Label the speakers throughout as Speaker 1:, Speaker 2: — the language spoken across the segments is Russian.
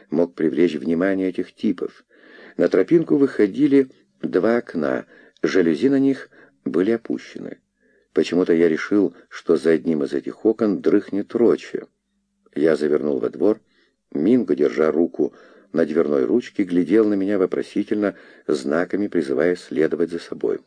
Speaker 1: мог привлечь внимание этих типов. На тропинку выходили два окна, жалюзи на них были опущены. Почему-то я решил, что за одним из этих окон дрыхнет Рочи. Я завернул во двор. Минго, держа руку на дверной ручке, глядел на меня вопросительно, знаками призывая следовать за собой.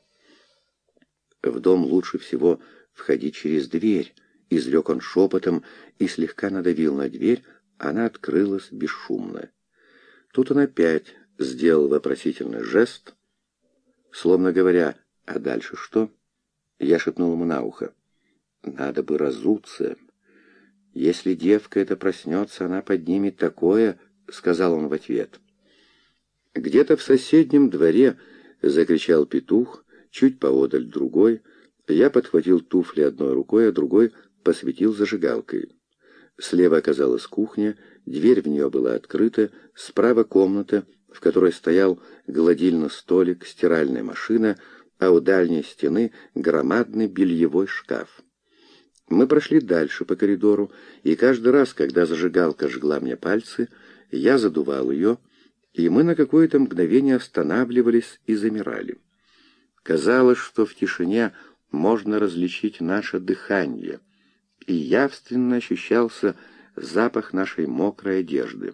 Speaker 1: «В дом лучше всего входить через дверь», — изрек он шепотом и слегка надавил на дверь, она открылась бесшумно. Тут он опять сделал вопросительный жест, словно говоря: «А дальше что?» Я шепнул ему на ухо: «Надо бы разуться. Если девка эта проснется, она поднимет такое», — сказал он в ответ. Где-то в соседнем дворе закричал петух, чуть поодаль другой. Я подхватил туфли одной рукой, а другой посветил зажигалкой. Слева оказалась кухня, дверь в нее была открыта, справа комната, в которой стоял гладильный столик, стиральная машина, а у дальней стены громадный бельевой шкаф. Мы прошли дальше по коридору, и каждый раз, когда зажигалка жгла мне пальцы, я задувал ее, и мы на какое-то мгновение останавливались и замирали. Казалось, что в тишине можно различить наше дыхание, и явственно ощущался запах нашей мокрой одежды.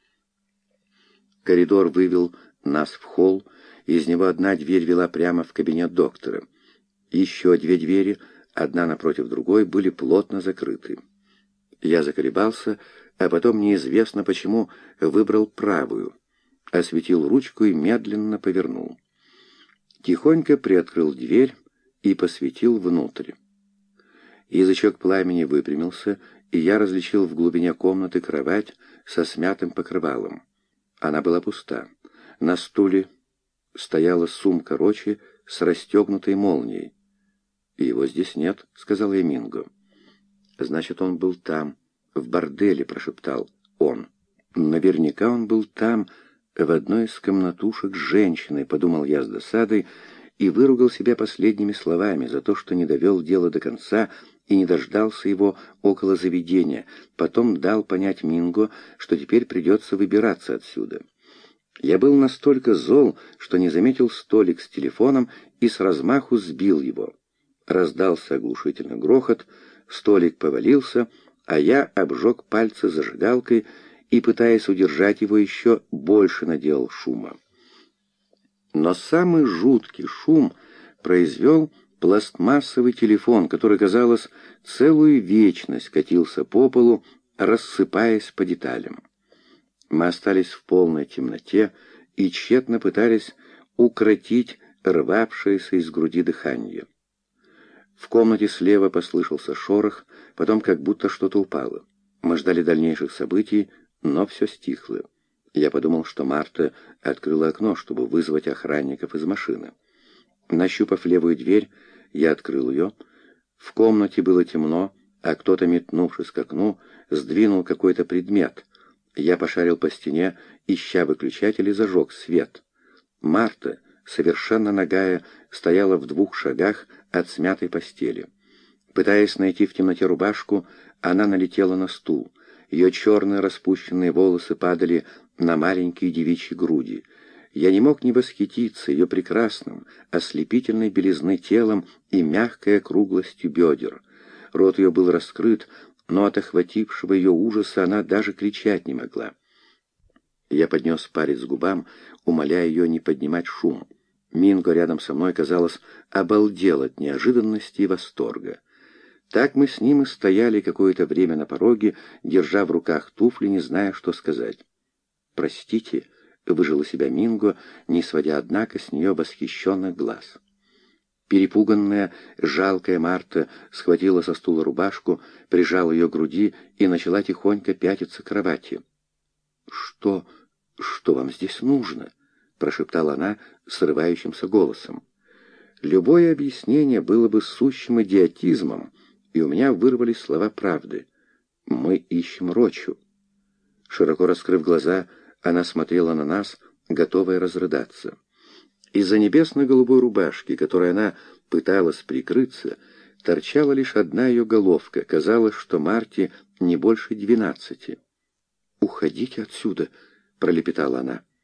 Speaker 1: Коридор вывел нас в холл, из него одна дверь вела прямо в кабинет доктора. Еще две двери, одна напротив другой, были плотно закрыты. Я заколебался, а потом неизвестно почему выбрал правую, осветил ручку и медленно повернул. Тихонько приоткрыл дверь и посветил внутрь. Язычок пламени выпрямился, и я различил в глубине комнаты кровать со смятым покрывалом. Она была пуста. На стуле стояла сумка Рочи с расстегнутой молнией. «Его здесь нет», — сказал я Минго. «Значит, он был там, в борделе», — прошептал он. «Наверняка он был там, в одной из комнатушек с женщиной», — подумал я с досадой и выругал себя последними словами за то, что не довел дело до конца и не дождался его около заведения. Потом дал понять Минго, что теперь придется выбираться отсюда. Я был настолько зол, что не заметил столик с телефоном и с размаху сбил его. Раздался оглушительный грохот, столик повалился, а я обжег пальцы зажигалкой и, пытаясь удержать его, еще больше наделал шума. Но самый жуткий шум произвел пластмассовый телефон, который, казалось, целую вечность катился по полу, рассыпаясь по деталям. Мы остались в полной темноте и тщетно пытались укротить рвавшееся из груди дыхание. В комнате слева послышался шорох, потом как будто что-то упало. Мы ждали дальнейших событий, но все стихло. Я подумал, что Марта открыла окно, чтобы вызвать охранников из машины. Нащупав левую дверь, я открыл ее. В комнате было темно, а кто-то, метнувшись к окну, сдвинул какой-то предмет. Я пошарил по стене, ища выключатель, и зажег свет. Марта, совершенно нагая, стояла в 2 шагах от смятой постели. Пытаясь найти в темноте рубашку, она налетела на стул. Ее черные распущенные волосы падали на маленькие девичьи груди. Я не мог не восхититься ее прекрасным, ослепительной белизны телом и мягкой округлостью бедер. Рот ее был раскрыт, но от охватившего ее ужаса она даже кричать не могла. Я поднес палец к губам, умоляя ее не поднимать шум. Минго рядом со мной, казалось, обалдел от неожиданности и восторга. Так мы с ним и стояли какое-то время на пороге, держа в руках туфли, не зная, что сказать. «Простите», — выжила себя Минго, не сводя, однако, с нее восхищенных глаз. Перепуганная, жалкая Марта схватила со стула рубашку, прижала ее к груди и начала тихонько пятиться к кровати. «Что вам здесь нужно?» — прошептала она срывающимся голосом. Любое объяснение было бы сущим идиотизмом, и у меня вырвались слова правды. «Мы ищем Рочу». Широко раскрыв глаза, она смотрела на нас, готовая разрыдаться. Из-за небесно-голубой рубашки, которой она пыталась прикрыться, торчала лишь одна ее головка. Казалось, что Марте не больше 12. «Уходите отсюда!» — пролепетала она.